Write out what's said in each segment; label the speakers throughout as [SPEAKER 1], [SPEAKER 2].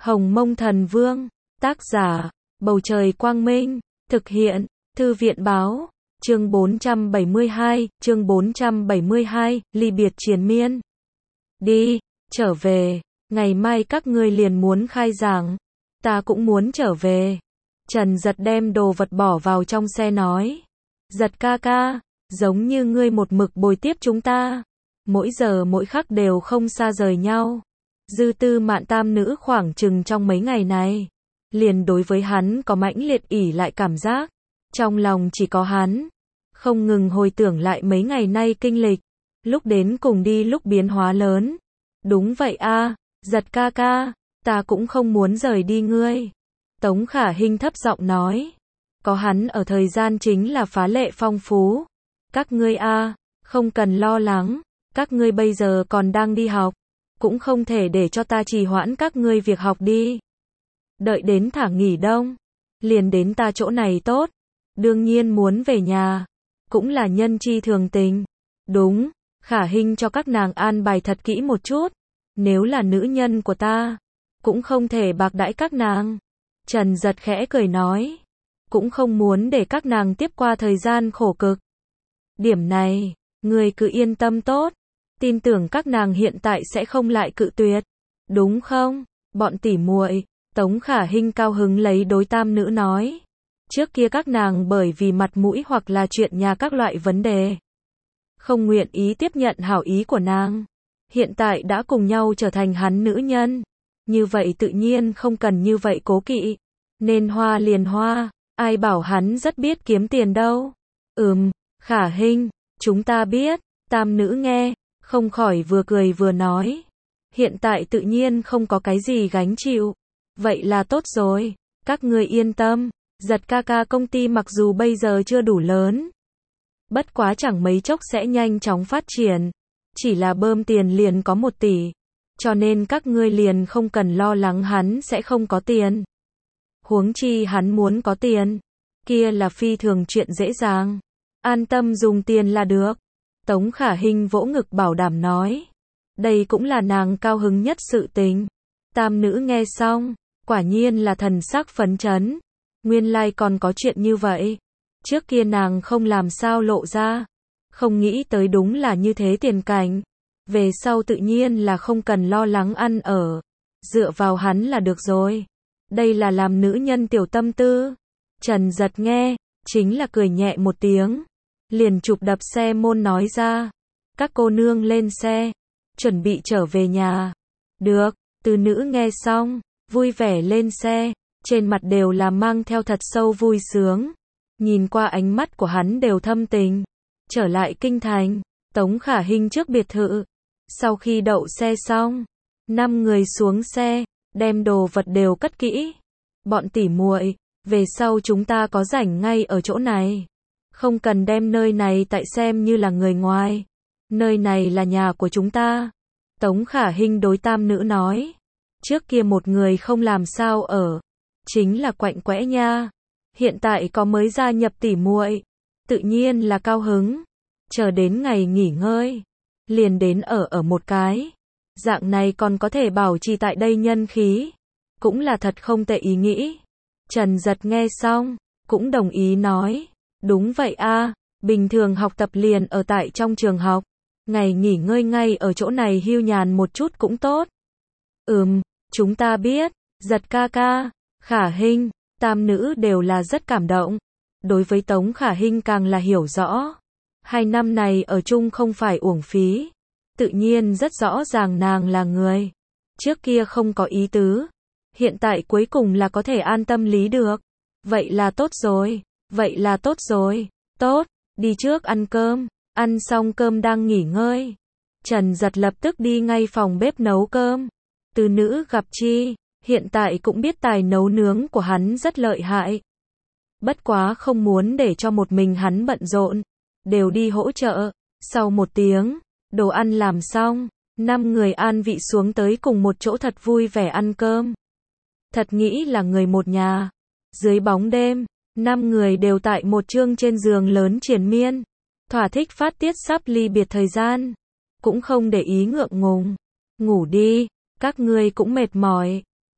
[SPEAKER 1] Hồng Mông Thần Vương, tác giả, Bầu Trời Quang Minh, thực hiện, Thư viện Báo, chương 472, ly biệt triền miên. Đi, trở về, ngày mai các ngươi liền muốn khai giảng, ta cũng muốn trở về. Trần Giật đem đồ vật bỏ vào trong xe nói, Giật ca ca, giống như ngươi một mực bồi tiếp chúng ta, mỗi giờ mỗi khắc đều không xa rời nhau. Dư Tư Mạn tam nữ khoảng chừng trong mấy ngày này, liền đối với hắn có mãnh liệt ỷ lại cảm giác, trong lòng chỉ có hắn, không ngừng hồi tưởng lại mấy ngày nay kinh lịch, lúc đến cùng đi lúc biến hóa lớn. Đúng vậy a, Giật ca ca, ta cũng không muốn rời đi ngươi. Tống Khả Hinh thấp giọng nói, có hắn ở thời gian chính là phá lệ phong phú. Các ngươi a, không cần lo lắng, các ngươi bây giờ còn đang đi học, cũng không thể để cho ta trì hoãn các ngươi việc học đi. Đợi đến thả nghỉ đông, liền đến ta chỗ này tốt. Đương nhiên muốn về nhà, cũng là nhân chi thường tình. Đúng, Khả Hinh cho các nàng an bài thật kỹ một chút. Nếu là nữ nhân của ta, cũng không thể bạc đãi các nàng. Trần Giật khẽ cười nói, cũng không muốn để các nàng tiếp qua thời gian khổ cực. Điểm này, người cứ yên tâm tốt. Tin tưởng các nàng hiện tại sẽ không lại cự tuyệt. Đúng không, bọn tỉ muội? Tống Khả Hinh cao hứng lấy đối tam nữ nói. Trước kia các nàng bởi vì mặt mũi hoặc là chuyện nhà các loại vấn đề, không nguyện ý tiếp nhận hảo ý của nàng. Hiện tại đã cùng nhau trở thành hắn nữ nhân. Như vậy tự nhiên không cần như vậy cố kỵ. Nên hoa liền hoa, ai bảo hắn rất biết kiếm tiền đâu. Khả Hinh, chúng ta biết. Tam nữ nghe, không khỏi vừa cười vừa nói. Hiện tại tự nhiên không có cái gì gánh chịu. Vậy là tốt rồi, các ngươi yên tâm. Giật ca ca công ty mặc dù bây giờ chưa đủ lớn, bất quá chẳng mấy chốc sẽ nhanh chóng phát triển. Chỉ là bơm tiền liền có 1 tỷ, cho nên các ngươi liền không cần lo lắng hắn sẽ không có tiền. Huống chi hắn muốn có tiền, kia là phi thường chuyện dễ dàng. An tâm dùng tiền là được. Tống Khả Hinh vỗ ngực bảo đảm nói. Đây cũng là nàng cao hứng nhất sự tình. Tam nữ nghe xong, quả nhiên là thần sắc phấn chấn. Nguyên lai còn có chuyện như vậy. Trước kia nàng không làm sao lộ ra. Không nghĩ tới đúng là như thế tiền cảnh. Về sau tự nhiên là không cần lo lắng ăn ở. Dựa vào hắn là được rồi. Đây là làm nữ nhân tiểu tâm tư. Trần Giật nghe, chính là cười nhẹ một tiếng. Liền chụp đập xe môn nói ra. Các cô nương lên xe, chuẩn bị trở về nhà. Được, từ nữ nghe xong, vui vẻ lên xe. Trên mặt đều là mang theo thật sâu vui sướng. Nhìn qua ánh mắt của hắn đều thâm tình. Trở lại kinh thành, Tống Khả Hinh trước biệt thự. Sau khi đậu xe xong, 5 người xuống xe, đem đồ vật đều cất kỹ. Bọn tỉ muội, về sau chúng ta có rảnh ngay ở chỗ này. Không cần đem nơi này tại xem như là người ngoài. Nơi này là nhà của chúng ta. Tống Khả Hinh đối tam nữ nói. Trước kia một người không làm sao ở, chính là quạnh quẽ nha. Hiện tại có mới gia nhập tỉ muội, tự nhiên là cao hứng. Chờ đến ngày nghỉ ngơi, liền đến ở một cái. Dạng này còn có thể bảo trì tại đây nhân khí. Cũng là thật không tệ ý nghĩ. Trần Giật nghe xong, cũng đồng ý nói. Đúng vậy a, bình thường học tập liền ở tại trong trường học. Ngày nghỉ ngơi ngay ở chỗ này hưu nhàn một chút cũng tốt. Chúng ta biết. Giật ca ca, Khả Hinh, tam nữ đều là rất cảm động. Đối với Tống Khả Hinh càng là hiểu rõ. 2 năm này ở chung không phải uổng phí. Tự nhiên rất rõ ràng nàng là người. Trước kia không có ý tứ. Hiện tại cuối cùng là có thể an tâm lý được. Vậy là tốt rồi. Vậy là tốt rồi. Tốt, đi trước ăn cơm. Ăn xong cơm đang nghỉ ngơi. Trần Giật lập tức đi ngay phòng bếp nấu cơm. Từ nữ gặp chi, hiện tại cũng biết tài nấu nướng của hắn rất lợi hại. Bất quá không muốn để cho một mình hắn bận rộn. Đều đi hỗ trợ. Sau 1 tiếng, đồ ăn làm xong. 5 người an vị xuống tới cùng một chỗ thật vui vẻ ăn cơm. Thật nghĩ là người một nhà. Dưới bóng đêm, 5 người đều tại một chương trên giường lớn triền miên. Thỏa thích phát tiết sắp ly biệt thời gian. Cũng không để ý ngượng ngùng. Ngủ đi, các ngươi cũng mệt mỏi.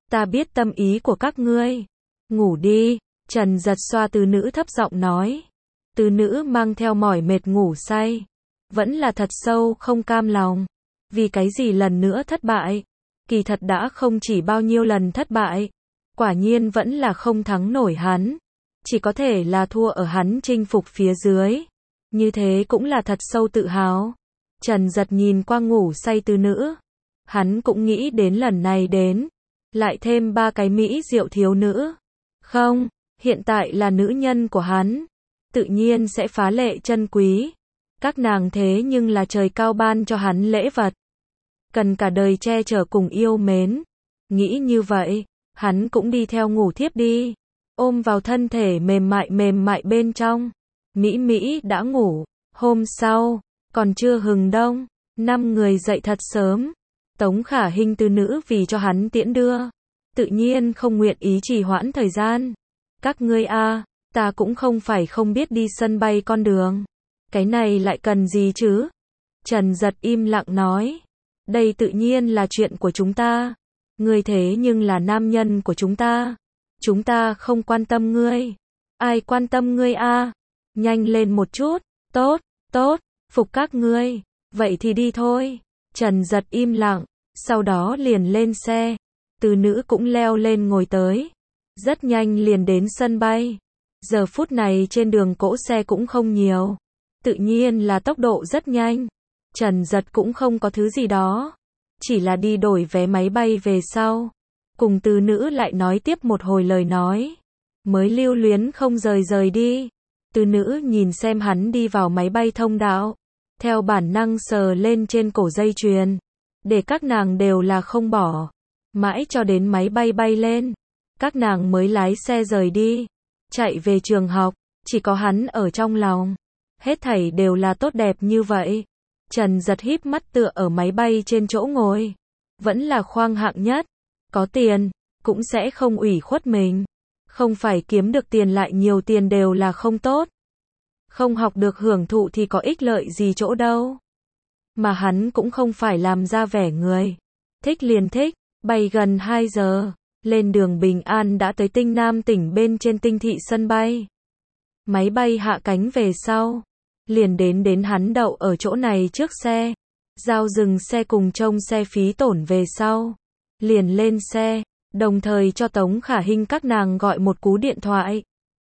[SPEAKER 1] Ta biết tâm ý của các ngươi. Ngủ đi, Trần Giật xoa Từ Nữ thấp giọng nói. Từ Nữ mang theo mỏi mệt ngủ say. Vẫn là thật sâu không cam lòng. Vì cái gì lần nữa thất bại? Kỳ thật đã không chỉ bao nhiêu lần thất bại. Quả nhiên vẫn là không thắng nổi hắn. Chỉ có thể là thua ở hắn chinh phục phía dưới. Như thế cũng là thật sâu tự hào. Trần Giật nhìn qua ngủ say Từ Nữ. Hắn cũng nghĩ đến lần này đến. Lại thêm 3 cái mỹ diệu thiếu nữ. Không, hiện tại là nữ nhân của hắn. Tự nhiên sẽ phá lệ chân quý. Các nàng thế nhưng là trời cao ban cho hắn lễ vật. Cần cả đời che chở cùng yêu mến. Nghĩ như vậy, hắn cũng đi theo ngủ thiếp đi. Ôm vào thân thể mềm mại bên trong. Mỹ Mỹ đã ngủ. Hôm sau, còn chưa hừng đông, 5 người dậy thật sớm. Tống Khả Hinh Từ Nữ vì cho hắn tiễn đưa. Tự nhiên không nguyện ý trì hoãn thời gian. Các ngươi a, ta cũng không phải không biết đi sân bay con đường. Cái này lại cần gì chứ? Trần Giật im lặng nói. Đây tự nhiên là chuyện của chúng ta. Ngươi thế nhưng là nam nhân của chúng ta. Chúng ta không quan tâm ngươi. Ai quan tâm ngươi a? Nhanh lên một chút. Tốt, tốt, phục các ngươi. Vậy thì đi thôi. Trần Giật im lặng. Sau đó liền lên xe. Từ Nữ cũng leo lên ngồi tới. Rất nhanh liền đến sân bay. Giờ phút này trên đường cỗ xe cũng không nhiều. Tự nhiên là tốc độ rất nhanh. Trần Giật cũng không có thứ gì đó. Chỉ là đi đổi vé máy bay về sau. Cùng Từ Nữ lại nói tiếp một hồi lời nói. Mới lưu luyến không rời đi. Từ Nữ nhìn xem hắn đi vào máy bay thông đạo. Theo bản năng sờ lên trên cổ dây chuyền. Để các nàng đều là không bỏ. Mãi cho đến máy bay bay lên. Các nàng mới lái xe rời đi. Chạy về trường học. Chỉ có hắn ở trong lòng. Hết thảy đều là tốt đẹp như vậy. Trần Giật híp mắt tựa ở máy bay trên chỗ ngồi. Vẫn là khoang hạng nhất. Có tiền, cũng sẽ không ủy khuất mình. Không phải kiếm được tiền lại nhiều tiền đều là không tốt. Không học được hưởng thụ thì có ích lợi gì chỗ đâu. Mà hắn cũng không phải làm ra vẻ người. Thích liền thích, bay gần 2 giờ. Lên đường bình an đã tới Tinh Nam tỉnh bên trên Tinh thị sân bay. Máy bay hạ cánh về sau. Liền đến hắn đậu ở chỗ này trước xe. Giao dừng xe cùng trông xe phí tổn về sau. Liền lên xe, đồng thời cho Tống Khả Hinh các nàng gọi một cú điện thoại.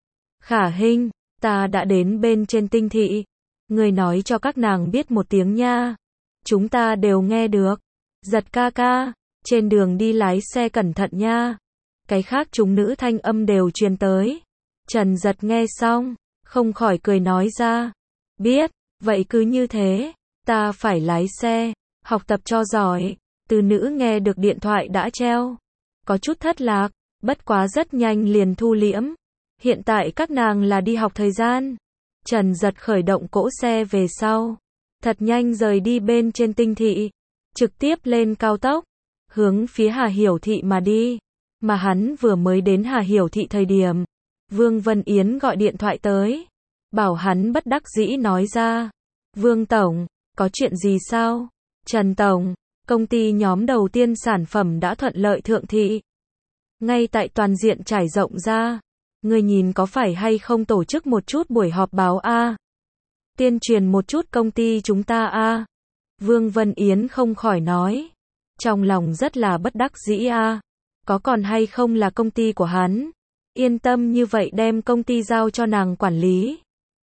[SPEAKER 1] Khả Hinh, ta đã đến bên trên Tinh thị. Người nói cho các nàng biết một tiếng nha. Chúng ta đều nghe được. Giật ca ca, trên đường đi lái xe cẩn thận nha. Cái khác chúng nữ thanh âm đều truyền tới. Trần Giật nghe xong, không khỏi cười nói ra. Biết, vậy cứ như thế, ta phải lái xe, học tập cho giỏi. Từ Nữ nghe được điện thoại đã treo. Có chút thất lạc, bất quá rất nhanh liền thu liễm. Hiện tại các nàng là đi học thời gian. Trần Giật khởi động cỗ xe về sau. Thật nhanh rời đi bên trên Tinh thị. Trực tiếp lên cao tốc. Hướng phía Hà Hiểu Thị mà đi. Mà hắn vừa mới đến Hà Hiểu Thị thời điểm. Vương Vân Yến gọi điện thoại tới. Bảo hắn bất đắc dĩ nói ra. Vương Tổng, có chuyện gì sao? Trần Tổng, công ty nhóm đầu tiên sản phẩm đã thuận lợi thượng thị. Ngay tại toàn diện trải rộng ra. Người nhìn có phải hay không tổ chức một chút buổi họp báo a? Tuyên truyền một chút công ty chúng ta a? Vương Vân Yến không khỏi nói. Trong lòng rất là bất đắc dĩ a. Có còn hay không là công ty của hắn? Yên tâm như vậy đem công ty giao cho nàng quản lý.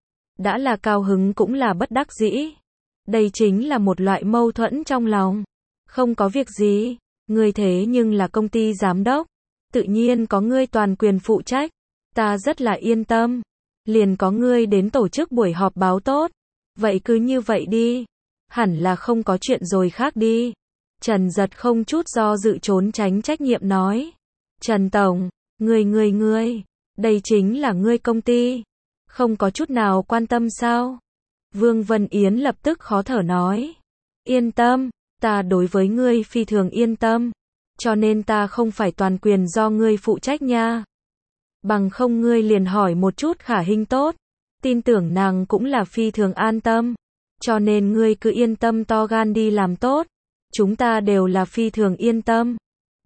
[SPEAKER 1] Đã là cao hứng cũng là bất đắc dĩ. Đây chính là một loại mâu thuẫn trong lòng. Không có việc gì, ngươi thế nhưng là công ty giám đốc. Tự nhiên có ngươi toàn quyền phụ trách. Ta rất là yên tâm. Liền có ngươi đến tổ chức buổi họp báo tốt. Vậy cứ như vậy đi. Hẳn là không có chuyện rồi khác đi. Trần Giật không chút do dự trốn tránh trách nhiệm nói. Trần Tổng, ngươi, đây chính là ngươi công ty. Không có chút nào quan tâm sao? Vương Vân Yến lập tức khó thở nói. Yên tâm, ta đối với ngươi phi thường yên tâm. Cho nên ta không phải toàn quyền do ngươi phụ trách nha. Bằng không ngươi liền hỏi một chút Khả Hinh tốt. Tin tưởng nàng cũng là phi thường an tâm. Cho nên ngươi cứ yên tâm to gan đi làm tốt. Chúng ta đều là phi thường yên tâm.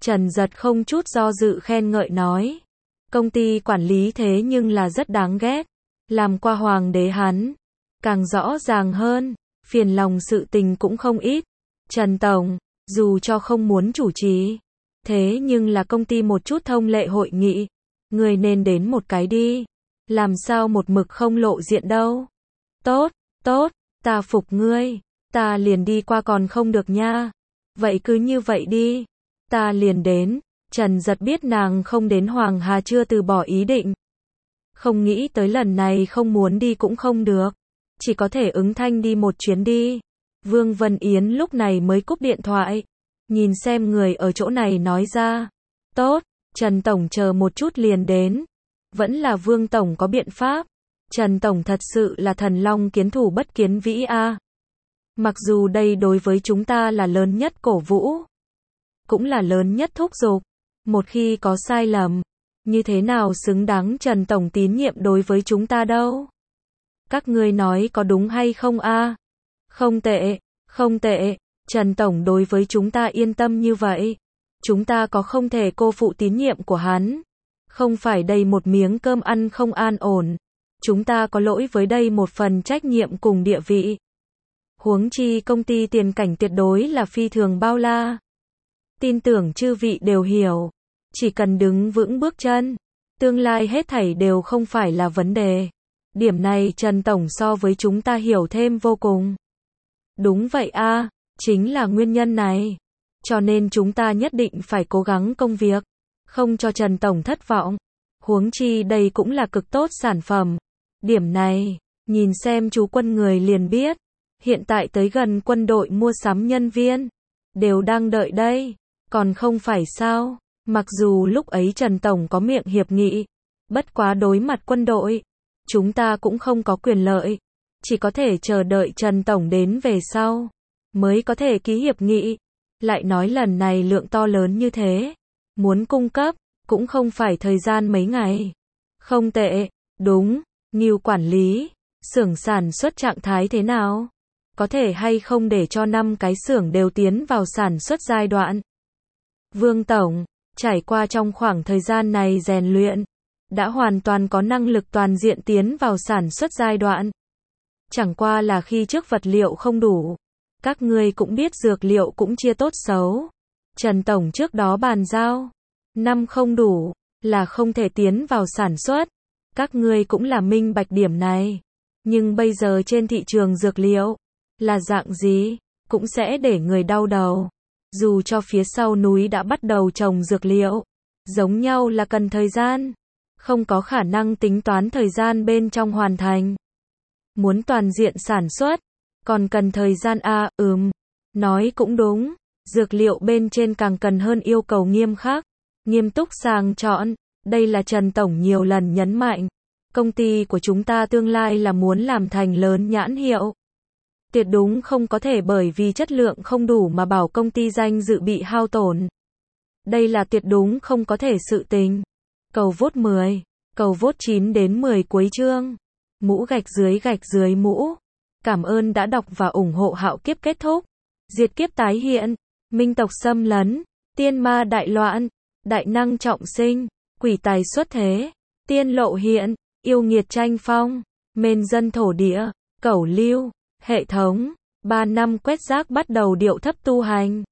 [SPEAKER 1] Trần Giật không chút do dự khen ngợi nói. Công ty quản lý thế nhưng là rất đáng ghét. Làm qua hoàng đế hắn. Càng rõ ràng hơn. Phiền lòng sự tình cũng không ít. Trần Tổng, dù cho không muốn chủ trì. Thế nhưng là công ty một chút thông lệ hội nghị. Người nên đến một cái đi. Làm sao một mực không lộ diện đâu. Tốt, tốt, ta phục ngươi. Ta liền đi qua còn không được nha. Vậy cứ như vậy đi. Ta liền đến. Trần Giật biết nàng không đến Hoàng Hà chưa từ bỏ ý định. Không nghĩ tới lần này không muốn đi cũng không được. Chỉ có thể ứng thanh đi một chuyến đi. Vương Vân Yến lúc này mới cúp điện thoại. Nhìn xem người ở chỗ này nói ra. Tốt, Trần Tổng chờ một chút liền đến. Vẫn là Vương Tổng có biện pháp. Trần Tổng thật sự là thần long kiến thủ bất kiến vĩ a. Mặc dù đây đối với chúng ta là lớn nhất cổ vũ. Cũng là lớn nhất thúc giục. Một khi có sai lầm. Như thế nào xứng đáng Trần Tổng tín nhiệm đối với chúng ta đâu. Các ngươi nói có đúng hay không a? Không tệ, không tệ. Trần Tổng đối với chúng ta yên tâm như vậy. Chúng ta có không thể cô phụ tín nhiệm của hắn. Không phải đây một miếng cơm ăn không an ổn. Chúng ta có lỗi với đây một phần trách nhiệm cùng địa vị. Huống chi công ty tiền cảnh tuyệt đối là phi thường bao la. Tin tưởng chư vị đều hiểu. Chỉ cần đứng vững bước chân. Tương lai hết thảy đều không phải là vấn đề. Điểm này Trần Tổng so với chúng ta hiểu thêm vô cùng. Đúng vậy a, chính là nguyên nhân này. Cho nên chúng ta nhất định phải cố gắng công việc. Không cho Trần Tổng thất vọng. Huống chi đây cũng là cực tốt sản phẩm. Điểm này, nhìn xem chú Quân người liền biết. Hiện tại tới gần quân đội mua sắm nhân viên. Đều đang đợi đây. Còn không phải sao. Mặc dù lúc ấy Trần Tổng có miệng hiệp nghị. Bất quá đối mặt quân đội. Chúng ta cũng không có quyền lợi. Chỉ có thể chờ đợi Trần Tổng đến về sau. Mới có thể ký hiệp nghị. Lại nói lần này lượng to lớn như thế. Muốn cung cấp. Cũng không phải thời gian mấy ngày. Không tệ. Đúng. Ngưu quản lý. Xưởng sản xuất trạng thái thế nào? Có thể hay không để cho 5 cái xưởng đều tiến vào sản xuất giai đoạn? Vương Tổng. Trải qua trong khoảng thời gian này rèn luyện. Đã hoàn toàn có năng lực toàn diện tiến vào sản xuất giai đoạn. Chẳng qua là khi trước vật liệu không đủ. Các ngươi cũng biết dược liệu cũng chia tốt xấu. Trần Tổng trước đó bàn giao. Năm không đủ. Là không thể tiến vào sản xuất. Các ngươi cũng là minh bạch điểm này. Nhưng bây giờ trên thị trường dược liệu. Là dạng gì. Cũng sẽ để người đau đầu. Dù cho phía sau núi đã bắt đầu trồng dược liệu. Giống nhau là cần thời gian. Không có khả năng tính toán thời gian bên trong hoàn thành. Muốn toàn diện sản xuất. Còn cần thời gian a. Nói cũng đúng. Dược liệu bên trên càng cần hơn yêu cầu nghiêm khắc. Nghiêm túc sàng chọn. Đây là Trần Tổng nhiều lần nhấn mạnh. Công ty của chúng ta tương lai là muốn làm thành lớn nhãn hiệu. Tuyệt đúng không có thể bởi vì chất lượng không đủ mà bảo công ty danh dự bị hao tổn. Đây là tuyệt đúng không có thể sự tình. Cầu vote 10. Cầu vote 9 đến 10 cuối chương. Mũ gạch dưới mũ. Cảm ơn đã đọc và ủng hộ Hạo Kiếp kết thúc. Diệt kiếp tái hiện. Minh tộc xâm lấn. Tiên ma đại loạn. Đại năng trọng sinh. Quỷ tài xuất thế. Tiên lộ hiện. Yêu nghiệt tranh phong. Mên dân thổ địa. Cẩu lưu. Hệ thống. 3 năm quét rác bắt đầu điệu thấp tu hành.